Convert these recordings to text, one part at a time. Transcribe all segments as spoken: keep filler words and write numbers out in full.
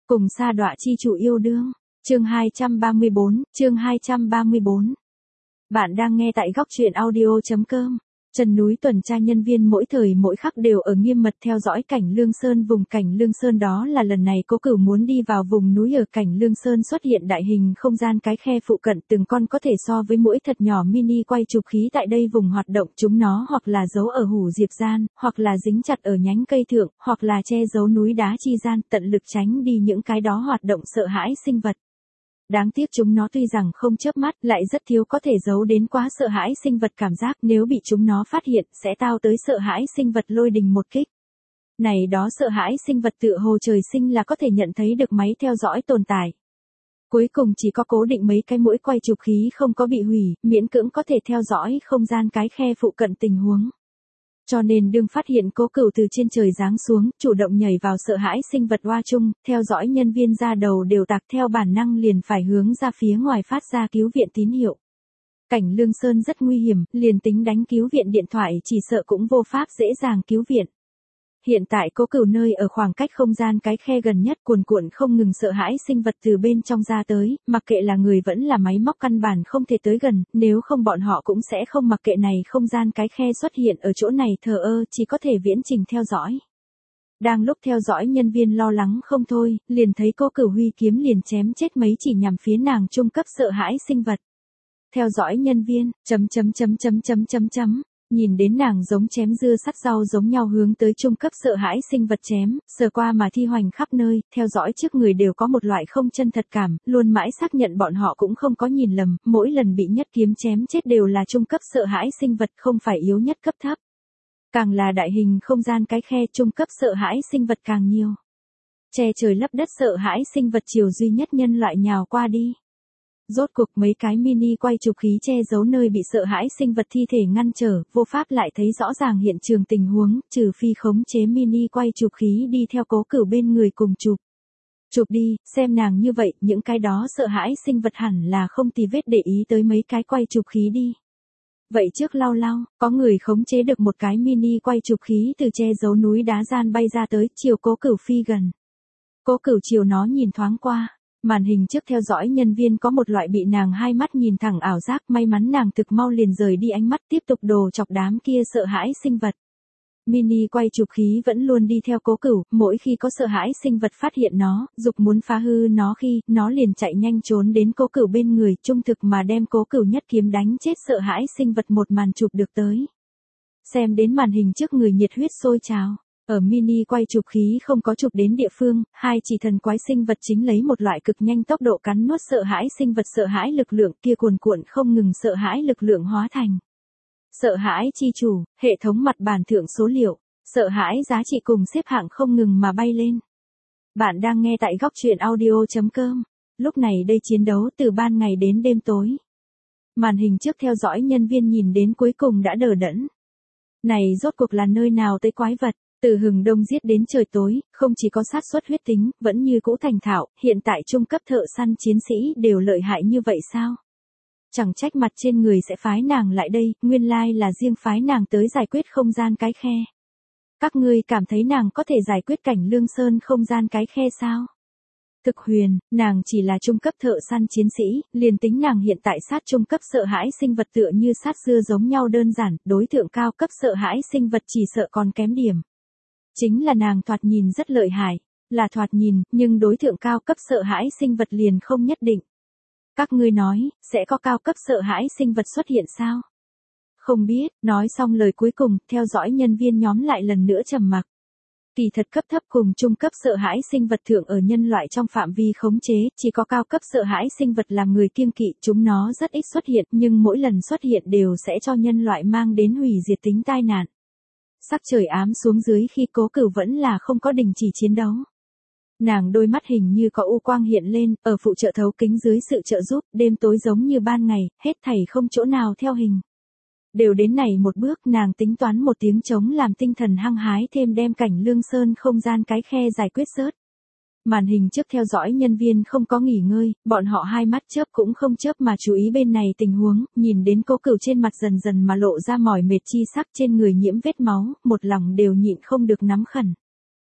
Cùng sa đọa chi chủ yêu đương. Chương hai trăm ba mươi bốn, chương hai trăm ba mươi bốn. Bạn đang nghe tại góc truyện audio chấm com. Chân núi tuần tra nhân viên mỗi thời mỗi khắc đều ở nghiêm mật theo dõi Cảnh Lương Sơn. Vùng Cảnh Lương Sơn đó là lần này Cố Cửu muốn đi vào vùng núi ở Cảnh Lương Sơn xuất hiện đại hình không gian cái khe phụ cận, từng con có thể so với mũi thật nhỏ mini quay chụp khí tại đây vùng hoạt động. Chúng nó hoặc là giấu ở hủ diệp gian, hoặc là dính chặt ở nhánh cây thượng, hoặc là che giấu núi đá chi gian, tận lực tránh đi những cái đó hoạt động sợ hãi sinh vật. Đáng tiếc chúng nó tuy rằng không chớp mắt, lại rất thiếu có thể giấu đến quá sợ hãi sinh vật cảm giác, nếu bị chúng nó phát hiện, sẽ tao tới sợ hãi sinh vật lôi đình một kích. Này đó sợ hãi sinh vật tựa hồ trời sinh là có thể nhận thấy được máy theo dõi tồn tại. Cuối cùng chỉ có cố định mấy cái mũi quay chụp khí không có bị hủy, miễn cưỡng có thể theo dõi không gian cái khe phụ cận tình huống. Cho nên đương phát hiện Cố Cửu từ trên trời giáng xuống, chủ động nhảy vào sợ hãi sinh vật oa chung, theo dõi nhân viên ra đầu đều tạc theo bản năng liền phải hướng ra phía ngoài phát ra cứu viện tín hiệu. Cảnh Lương Sơn rất nguy hiểm, liền tính đánh cứu viện điện thoại chỉ sợ cũng vô pháp dễ dàng cứu viện. Hiện tại Cố Cửu nơi ở khoảng cách không gian cái khe gần nhất, cuồn cuộn không ngừng sợ hãi sinh vật từ bên trong ra tới, mặc kệ là người vẫn là máy móc căn bản không thể tới gần, nếu không bọn họ cũng sẽ không mặc kệ này không gian cái khe xuất hiện ở chỗ này thờ ơ, chỉ có thể viễn trình theo dõi. Đang lúc theo dõi nhân viên lo lắng không thôi, liền thấy Cố Cửu huy kiếm liền chém chết mấy chỉ nhằm phía nàng trung cấp sợ hãi sinh vật. Theo dõi nhân viên, chấm chấm chấm chấm chấm chấm chấm. Nhìn đến nàng giống chém dưa sắt rau giống nhau hướng tới trung cấp sợ hãi sinh vật chém, sờ qua mà thi hoành khắp nơi, theo dõi trước người đều có một loại không chân thật cảm, luôn mãi xác nhận bọn họ cũng không có nhìn lầm, mỗi lần bị nhất kiếm chém chết đều là trung cấp sợ hãi sinh vật, không phải yếu nhất cấp thấp. Càng là đại hình không gian cái khe, trung cấp sợ hãi sinh vật càng nhiều. Che trời lấp đất sợ hãi sinh vật chiều duy nhất nhân loại nhào qua đi. Rốt cuộc mấy cái mini quay chụp khí che giấu nơi bị sợ hãi sinh vật thi thể ngăn trở, vô pháp lại thấy rõ ràng hiện trường tình huống, trừ phi khống chế mini quay chụp khí đi theo Cố Cửu bên người cùng chụp. Chụp đi, xem nàng như vậy, những cái đó sợ hãi sinh vật hẳn là không tì vết để ý tới mấy cái quay chụp khí đi. Vậy trước lau lau, có người khống chế được một cái mini quay chụp khí từ che giấu núi đá gian bay ra tới, chiều Cố Cửu phi gần. Cố Cửu chiều nó nhìn thoáng qua. Màn hình trước theo dõi nhân viên có một loại bị nàng hai mắt nhìn thẳng ảo giác, may mắn nàng thực mau liền rời đi ánh mắt tiếp tục đồ chọc đám kia sợ hãi sinh vật. Mini quay chụp khí vẫn luôn đi theo Cố Cửu, mỗi khi có sợ hãi sinh vật phát hiện nó, dục muốn phá hư nó khi, nó liền chạy nhanh trốn đến Cố Cửu bên người, trung thực mà đem Cố Cửu nhất kiếm đánh chết sợ hãi sinh vật một màn chụp được tới. Xem đến màn hình trước người nhiệt huyết sôi trào. Ở mini quay chụp khí không có chụp đến địa phương, hai chỉ thần quái sinh vật chính lấy một loại cực nhanh tốc độ cắn nuốt sợ hãi sinh vật, sợ hãi lực lượng kia cuồn cuộn không ngừng, sợ hãi lực lượng hóa thành sợ hãi chi chủ, hệ thống mặt bàn thượng số liệu, sợ hãi giá trị cùng xếp hạng không ngừng mà bay lên. Bạn đang nghe tại góc truyện audio chấm com. Lúc này đây chiến đấu từ ban ngày đến đêm tối. Màn hình trước theo dõi nhân viên nhìn đến cuối cùng đã đờ đẫn. Này rốt cuộc là nơi nào tới quái vật? Từ hừng đông giết đến trời tối, không chỉ có sát suất huyết tính, vẫn như cũ thành thạo, hiện tại trung cấp thợ săn chiến sĩ đều lợi hại như vậy sao? Chẳng trách mặt trên người sẽ phái nàng lại đây, nguyên lai là riêng phái nàng tới giải quyết không gian cái khe. Các ngươi cảm thấy nàng có thể giải quyết Cảnh Lương Sơn không gian cái khe sao? Thực huyền, nàng chỉ là trung cấp thợ săn chiến sĩ, liền tính nàng hiện tại sát trung cấp sợ hãi sinh vật tựa như sát dưa giống nhau đơn giản, đối tượng cao cấp sợ hãi sinh vật chỉ sợ còn kém điểm. Chính là nàng thoạt nhìn rất lợi hại, là thoạt nhìn, nhưng đối tượng cao cấp sợ hãi sinh vật liền không nhất định. Các ngươi nói, sẽ có cao cấp sợ hãi sinh vật xuất hiện sao? Không biết, nói xong lời cuối cùng, theo dõi nhân viên nhóm lại lần nữa trầm mặc. Kỳ thật cấp thấp cùng trung cấp sợ hãi sinh vật thượng ở nhân loại trong phạm vi khống chế, chỉ có cao cấp sợ hãi sinh vật làm người kiêng kỵ, chúng nó rất ít xuất hiện, nhưng mỗi lần xuất hiện đều sẽ cho nhân loại mang đến hủy diệt tính tai nạn. Sắc trời ám xuống dưới khi Cố Cửu vẫn là không có đình chỉ chiến đấu. Nàng đôi mắt hình như có u quang hiện lên, ở phụ trợ thấu kính dưới sự trợ giúp, đêm tối giống như ban ngày, hết thảy không chỗ nào theo hình. Đều đến này một bước, nàng tính toán một tiếng trống làm tinh thần hăng hái thêm đem Cảnh Lương Sơn không gian cái khe giải quyết rớt. Màn hình trước theo dõi nhân viên không có nghỉ ngơi, bọn họ hai mắt chớp cũng không chớp mà chú ý bên này tình huống, nhìn đến Cố Cửu trên mặt dần dần mà lộ ra mỏi mệt chi sắc, trên người nhiễm vết máu, một lòng đều nhịn không được nắm khẩn.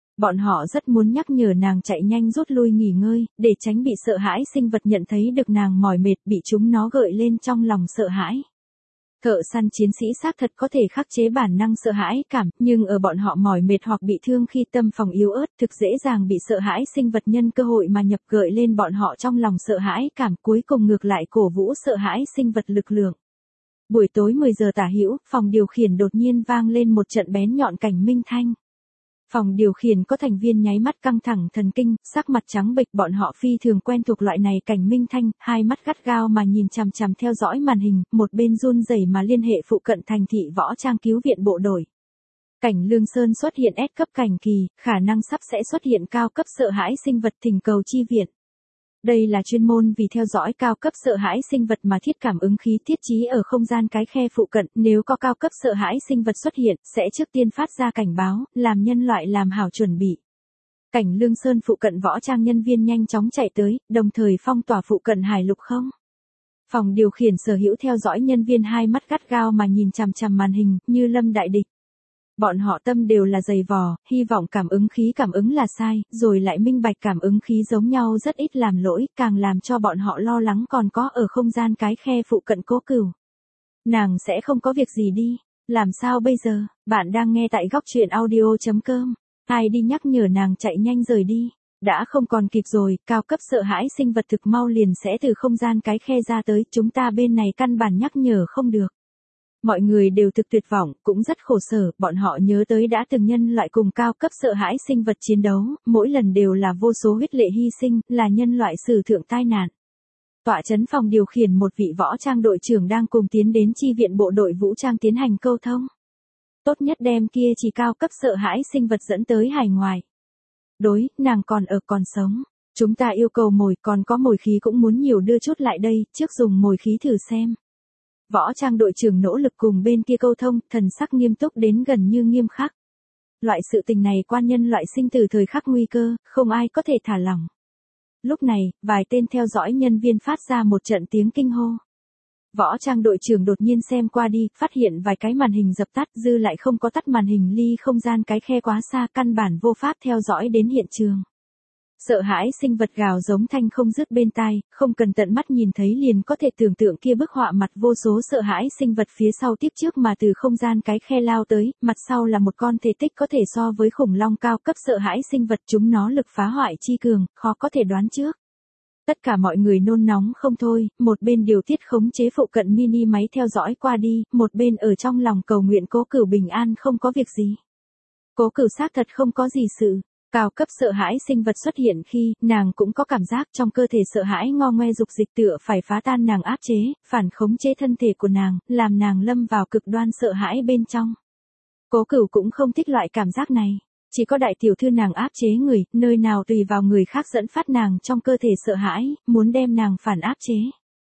Bọn họ rất muốn nhắc nhở nàng chạy nhanh rút lui nghỉ ngơi, để tránh bị sợ hãi sinh vật nhận thấy được nàng mỏi mệt bị chúng nó gợi lên trong lòng sợ hãi. Thợ săn chiến sĩ xác thật có thể khắc chế bản năng sợ hãi cảm, nhưng ở bọn họ mỏi mệt hoặc bị thương khi tâm phòng yếu ớt thực dễ dàng bị sợ hãi sinh vật nhân cơ hội mà nhập gợi lên bọn họ trong lòng sợ hãi cảm, cuối cùng ngược lại cổ vũ sợ hãi sinh vật lực lượng. Buổi tối mười giờ tả hữu, phòng điều khiển đột nhiên vang lên một trận bén nhọn cảnh minh thanh. Phòng điều khiển có thành viên nháy mắt căng thẳng thần kinh, sắc mặt trắng bệch, bọn họ phi thường quen thuộc loại này cảnh minh thanh, hai mắt gắt gao mà nhìn chằm chằm theo dõi màn hình, một bên run rẩy mà liên hệ phụ cận thành thị võ trang cứu viện bộ đội. Cảnh Lương Sơn xuất hiện S cấp cảnh kỳ, khả năng sắp sẽ xuất hiện cao cấp sợ hãi sinh vật thỉnh cầu chi viện. Đây là chuyên môn vì theo dõi cao cấp sợ hãi sinh vật mà thiết cảm ứng khí thiết trí ở không gian cái khe phụ cận, nếu có cao cấp sợ hãi sinh vật xuất hiện, sẽ trước tiên phát ra cảnh báo, làm nhân loại làm hảo chuẩn bị. Cảnh Lương Sơn phụ cận võ trang nhân viên nhanh chóng chạy tới, đồng thời phong tỏa phụ cận hải lục không. Phòng điều khiển sở hữu theo dõi nhân viên hai mắt gắt gao mà nhìn chằm chằm màn hình, như lâm đại địch. Bọn họ tâm đều là dày vò, hy vọng cảm ứng khí cảm ứng là sai, rồi lại minh bạch cảm ứng khí giống nhau rất ít làm lỗi, càng làm cho bọn họ lo lắng còn có ở không gian cái khe phụ cận Cố Cửu. Nàng sẽ không có việc gì đi, làm sao bây giờ, bạn đang nghe tại góc truyện audio chấm com, ai đi nhắc nhở nàng chạy nhanh rời đi, đã không còn kịp rồi, cao cấp sợ hãi sinh vật thực mau liền sẽ từ không gian cái khe ra tới, chúng ta bên này căn bản nhắc nhở không được. Mọi người đều thực tuyệt vọng, cũng rất khổ sở, bọn họ nhớ tới đã từng nhân loại cùng cao cấp sợ hãi sinh vật chiến đấu, mỗi lần đều là vô số huyết lệ hy sinh, là nhân loại sử thượng tai nạn. Tọa trấn phòng điều khiển một vị võ trang đội trưởng đang cùng tiến đến chi viện bộ đội vũ trang tiến hành câu thông. Tốt nhất đem kia chỉ cao cấp sợ hãi sinh vật dẫn tới hải ngoài. Đối, nàng còn ở còn sống. Chúng ta yêu cầu mồi, còn có mồi khí cũng muốn nhiều đưa chút lại đây, trước dùng mồi khí thử xem. Võ trang đội trưởng nỗ lực cùng bên kia câu thông, thần sắc nghiêm túc đến gần như nghiêm khắc. Loại sự tình này quan nhân loại sinh từ thời khắc nguy cơ, không ai có thể thả lỏng. Lúc này, vài tên theo dõi nhân viên phát ra một trận tiếng kinh hô. Võ trang đội trưởng đột nhiên xem qua đi, phát hiện vài cái màn hình dập tắt, dư lại không có tắt màn hình ly không gian cái khe quá xa, căn bản vô pháp theo dõi đến hiện trường. Sợ hãi sinh vật gào giống thanh không dứt bên tai, không cần tận mắt nhìn thấy liền có thể tưởng tượng kia bức họa mặt vô số sợ hãi sinh vật phía sau tiếp trước mà từ không gian cái khe lao tới, mặt sau là một con thể tích có thể so với khủng long cao cấp sợ hãi sinh vật, chúng nó lực phá hoại chi cường, khó có thể đoán trước. Tất cả mọi người nôn nóng không thôi, một bên điều tiết khống chế phụ cận mini máy theo dõi qua đi, một bên ở trong lòng cầu nguyện Cố Cửu bình an không có việc gì. Cố Cửu xác thật không có gì sự. Cao cấp sợ hãi sinh vật xuất hiện khi, nàng cũng có cảm giác trong cơ thể sợ hãi ngo ngoe dục dịch tựa phải phá tan nàng áp chế, phản khống chế thân thể của nàng, làm nàng lâm vào cực đoan sợ hãi bên trong. Cố Cửu cũng không thích loại cảm giác này, chỉ có đại tiểu thư nàng áp chế người, nơi nào tùy vào người khác dẫn phát nàng trong cơ thể sợ hãi, muốn đem nàng phản áp chế.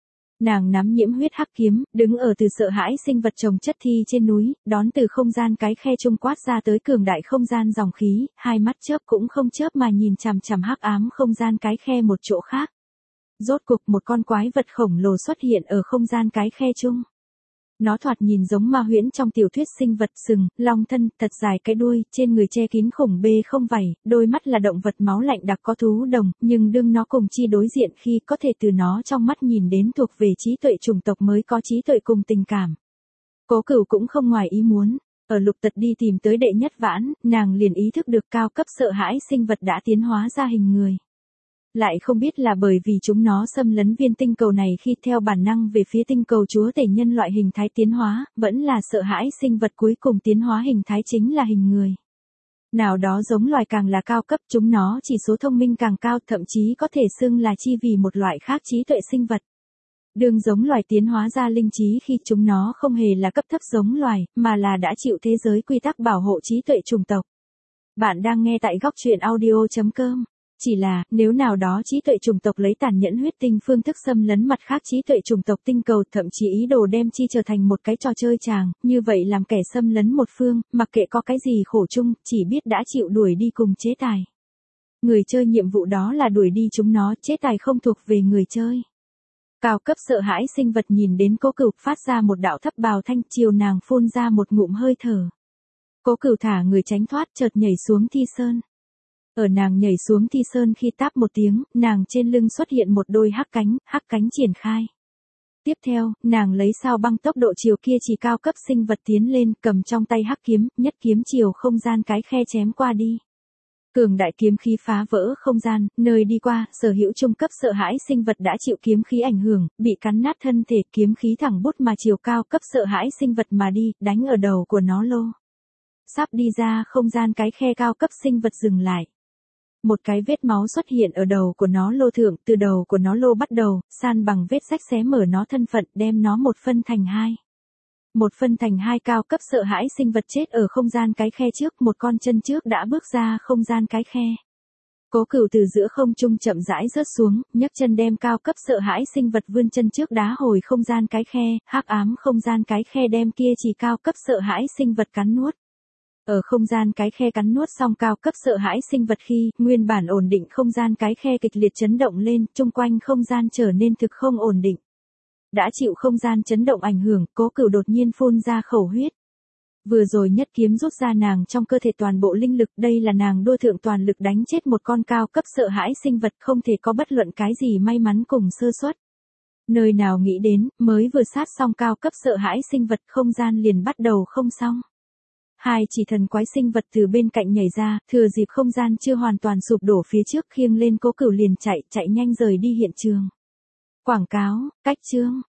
Nàng nắm nhiễm huyết hắc kiếm, đứng ở từ sợ hãi sinh vật trồng chất thi trên núi, đón từ không gian cái khe trung quát ra tới cường đại không gian dòng khí, hai mắt chớp cũng không chớp mà nhìn chằm chằm hắc ám không gian cái khe một chỗ khác. Rốt cuộc một con quái vật khổng lồ xuất hiện ở không gian cái khe trung. Nó thoạt nhìn giống ma huyễn trong tiểu thuyết sinh vật sừng, long thân, thật dài cái đuôi, trên người che kín khủng bê không vảy, đôi mắt là động vật máu lạnh đặc có thú đồng, nhưng đương nó cùng chi đối diện khi có thể từ nó trong mắt nhìn đến thuộc về trí tuệ chủng tộc mới có trí tuệ cùng tình cảm. Cố Cửu cũng không ngoài ý muốn, ở lục tật đi tìm tới đệ nhất vãn, nàng liền ý thức được cao cấp sợ hãi sinh vật đã tiến hóa ra hình người. Lại không biết là bởi vì chúng nó xâm lấn viên tinh cầu này khi theo bản năng về phía tinh cầu chúa tể nhân loại hình thái tiến hóa, vẫn là sợ hãi sinh vật cuối cùng tiến hóa hình thái chính là hình người. Nào đó giống loài càng là cao cấp, chúng nó chỉ số thông minh càng cao, thậm chí có thể xưng là chi vì một loại khác trí tuệ sinh vật. Đường giống loài tiến hóa ra linh trí khi chúng nó không hề là cấp thấp giống loài, mà là đã chịu thế giới quy tắc bảo hộ trí tuệ chủng tộc. Bạn đang nghe tại góc truyện audio chấm com. Chỉ là, nếu nào đó trí tuệ chủng tộc lấy tàn nhẫn huyết tinh phương thức xâm lấn mặt khác trí tuệ chủng tộc tinh cầu, thậm chí ý đồ đem chi trở thành một cái trò chơi chàng, như vậy làm kẻ xâm lấn một phương, mặc kệ có cái gì khổ chung, chỉ biết đã chịu đuổi đi cùng chế tài. Người chơi nhiệm vụ đó là đuổi đi chúng nó, chế tài không thuộc về người chơi. Cao cấp sợ hãi sinh vật nhìn đến Cố Cửu phát ra một đạo thấp bào thanh, chiều nàng phun ra một ngụm hơi thở. Cố Cửu thả người tránh thoát, chợt nhảy xuống thi sơn. Ở nàng nhảy xuống thi sơn khi táp một tiếng, nàng trên lưng xuất hiện một đôi hắc cánh, hắc cánh triển khai. Tiếp theo, nàng lấy sao băng tốc độ chiều kia chỉ cao cấp sinh vật tiến lên, cầm trong tay hắc kiếm, nhất kiếm chiều không gian cái khe chém qua đi. Cường đại kiếm khí phá vỡ không gian, nơi đi qua, sở hữu trung cấp sợ hãi sinh vật đã chịu kiếm khí ảnh hưởng, bị cắn nát thân thể, kiếm khí thẳng bút mà chiều cao cấp sợ hãi sinh vật mà đi, đánh ở đầu của nó lô. Sắp đi ra không gian cái khe cao cấp sinh vật dừng lại. Một cái vết máu xuất hiện ở đầu của nó lô thượng, từ đầu của nó lô bắt đầu, san bằng vết rách xé mở nó thân phận, đem nó một phân thành hai. Một phân thành hai cao cấp sợ hãi sinh vật chết ở không gian cái khe trước, một con chân trước đã bước ra không gian cái khe. Cố Cửu từ giữa không trung chậm rãi rớt xuống, nhấc chân đem cao cấp sợ hãi sinh vật vươn chân trước đá hồi không gian cái khe, hắc ám không gian cái khe đem kia chỉ cao cấp sợ hãi sinh vật cắn nuốt. Ở không gian cái khe cắn nuốt xong cao cấp sợ hãi sinh vật khi, nguyên bản ổn định không gian cái khe kịch liệt chấn động lên, chung quanh không gian trở nên thực không ổn định. Đã chịu không gian chấn động ảnh hưởng, Cố Cửu đột nhiên phun ra khẩu huyết. Vừa rồi nhất kiếm rút ra nàng trong cơ thể toàn bộ linh lực, đây là nàng đua thượng toàn lực đánh chết một con cao cấp sợ hãi sinh vật, không thể có bất luận cái gì may mắn cùng sơ suất. Nơi nào nghĩ đến, mới vừa sát xong cao cấp sợ hãi sinh vật, không gian liền bắt đầu không xong. Hai chỉ thần quái sinh vật từ bên cạnh nhảy ra, thừa dịp không gian chưa hoàn toàn sụp đổ phía trước khiêng lên Cố Cửu liền chạy, chạy nhanh rời đi hiện trường. Quảng cáo, cách chương.